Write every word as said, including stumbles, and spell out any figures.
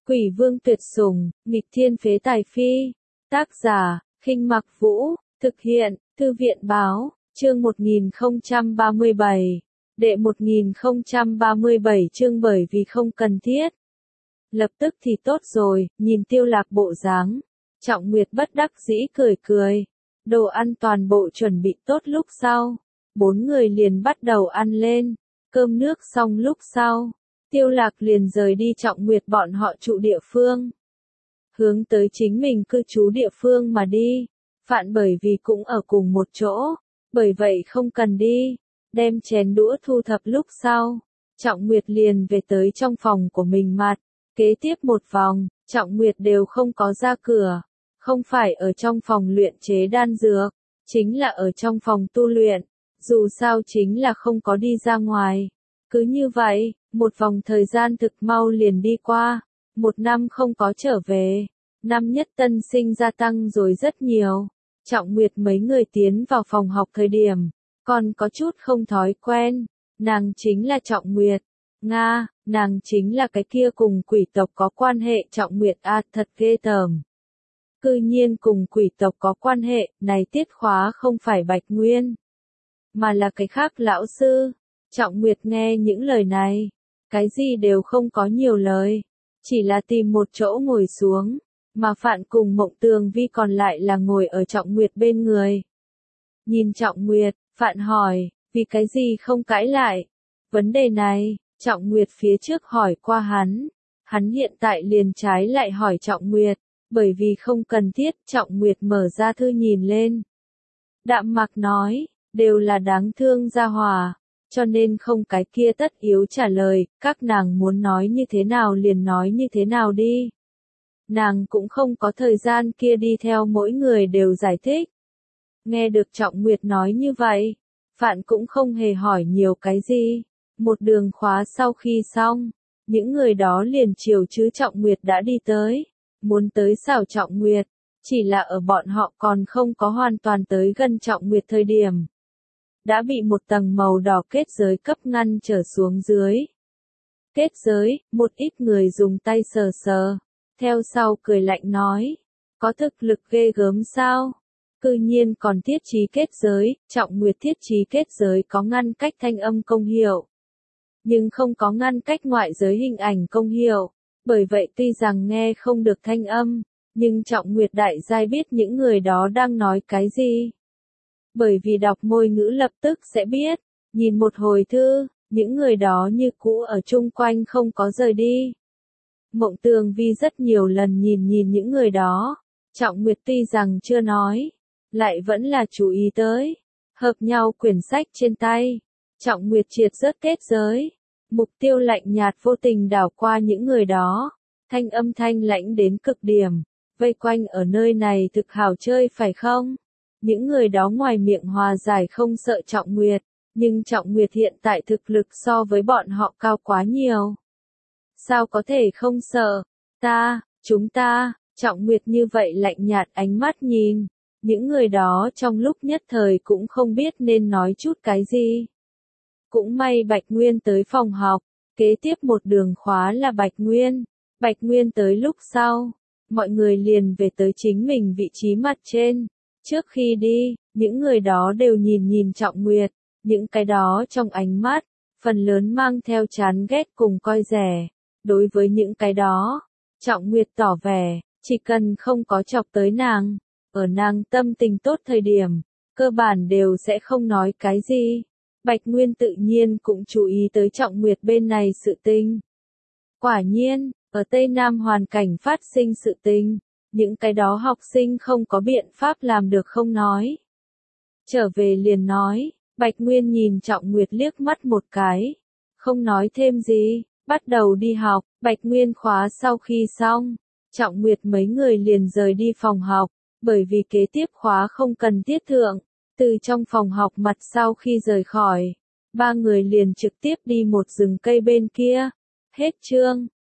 Quỷ vương tuyệt sủng, nghịch thiên phế tài phi. Tác giả, Khinh Mặc Vũ, thực hiện, Thư viện báo, chương một nghìn không trăm ba mươi bảy. Đệ một nghìn không trăm ba mươi bảy chương bởi vì không cần thiết. Lập tức thì tốt rồi, nhìn Tiêu Lạc bộ dáng. Trọng Nguyệt bất đắc dĩ cười cười. Đồ ăn toàn bộ chuẩn bị tốt lúc sau. Bốn người liền bắt đầu ăn lên. Cơm nước xong lúc sau. Tiêu Lạc liền rời đi Trọng Nguyệt bọn họ trụ địa phương. Hướng tới chính mình cư trú địa phương mà đi. Phạn bởi vì cũng ở cùng một chỗ. Bởi vậy không cần đi. Đem chén đũa thu thập lúc sau. Trọng Nguyệt liền về tới trong phòng của mình mặt. Kế tiếp một vòng, Trọng Nguyệt đều không có ra cửa. Không phải ở trong phòng luyện chế đan dược. Chính là ở trong phòng tu luyện. Dù sao chính là không có đi ra ngoài. Cứ như vậy, một vòng thời gian thực mau liền đi qua. Một năm không có trở về. Năm nhất tân sinh gia tăng rồi rất nhiều. Trọng Nguyệt mấy người tiến vào phòng học thời điểm. Còn có chút không thói quen. Nàng chính là Trọng Nguyệt. Nga, nàng chính là cái kia cùng quỷ tộc có quan hệ Trọng Nguyệt a, thật ghê tởm. Cư nhiên cùng quỷ tộc có quan hệ, này tiết khóa không phải Bạch Nguyên. Mà là cái khác lão sư. Trọng Nguyệt nghe những lời này. Cái gì đều không có nhiều lời. Chỉ là tìm một chỗ ngồi xuống. Mà Phạn cùng Mộng Tường Vi còn lại là ngồi ở Trọng Nguyệt bên người. Nhìn Trọng Nguyệt, Phạn hỏi, vì cái gì không cãi lại? Vấn đề này, Trọng Nguyệt phía trước hỏi qua hắn. Hắn hiện tại liền trái lại hỏi Trọng Nguyệt. Bởi vì không cần thiết, Trọng Nguyệt mở ra thư nhìn lên. Đạm Mạc nói, đều là đáng thương gia hòa. Cho nên không cái kia tất yếu trả lời, các nàng muốn nói như thế nào liền nói như thế nào đi. Nàng cũng không có thời gian kia đi theo mỗi người đều giải thích. Nghe được Trọng Nguyệt nói như vậy, Phạn cũng không hề hỏi nhiều cái gì. Một đường khóa sau khi xong, những người đó liền chiều chứ Trọng Nguyệt đã đi tới. Muốn tới xảo Trọng Nguyệt, chỉ là ở bọn họ còn không có hoàn toàn tới gần Trọng Nguyệt thời điểm. Đã bị một tầng màu đỏ kết giới cấp ngăn trở xuống dưới. Kết giới, một ít người dùng tay sờ sờ. Theo sau cười lạnh nói. Có thực lực ghê gớm sao? Cư nhiên còn thiết trí kết giới, Trọng Nguyệt thiết trí kết giới có ngăn cách thanh âm công hiệu. Nhưng không có ngăn cách ngoại giới hình ảnh công hiệu. Bởi vậy tuy rằng nghe không được thanh âm, nhưng Trọng Nguyệt đại giai biết những người đó đang nói cái gì. Bởi vì đọc môi ngữ lập tức sẽ biết, nhìn một hồi thư, những người đó như cũ ở chung quanh không có rời đi. Mộng Tường Vi rất nhiều lần nhìn nhìn những người đó, Trọng Nguyệt tuy rằng chưa nói, lại vẫn là chú ý tới, hợp nhau quyển sách trên tay, Trọng Nguyệt triệt rớt kết giới, mục tiêu lạnh nhạt vô tình đảo qua những người đó, thanh âm thanh lãnh đến cực điểm, vây quanh ở nơi này thực hảo chơi phải không? Những người đó ngoài miệng hòa giải không sợ Trọng Nguyệt, nhưng Trọng Nguyệt hiện tại thực lực so với bọn họ cao quá nhiều. Sao có thể không sợ? Ta, chúng ta, Trọng Nguyệt như vậy lạnh nhạt ánh mắt nhìn. Những người đó trong lúc nhất thời cũng không biết nên nói chút cái gì. Cũng may Bạch Nguyên tới phòng học, kế tiếp một đường khóa là Bạch Nguyên. Bạch Nguyên tới lúc sau, mọi người liền về tới chính mình vị trí mặt trên. Trước khi đi, những người đó đều nhìn nhìn Trọng Nguyệt, những cái đó trong ánh mắt, phần lớn mang theo chán ghét cùng coi rẻ. Đối với những cái đó, Trọng Nguyệt tỏ vẻ, chỉ cần không có chọc tới nàng, ở nàng tâm tình tốt thời điểm, cơ bản đều sẽ không nói cái gì. Bạch Nguyên tự nhiên cũng chú ý tới Trọng Nguyệt bên này sự tình. Quả nhiên, ở Tây Nam hoàn cảnh phát sinh sự tình, những cái đó học sinh không có biện pháp làm được không nói. Trở về liền nói, Bạch Nguyên nhìn Trọng Nguyệt liếc mắt một cái, không nói thêm gì. Bắt đầu đi học, Bạch Nguyên khóa sau khi xong, Trọng Nguyệt mấy người liền rời đi phòng học, bởi vì kế tiếp khóa không cần tiết thượng, từ trong phòng học mặt sau khi rời khỏi, ba người liền trực tiếp đi một rừng cây bên kia. Hết chương.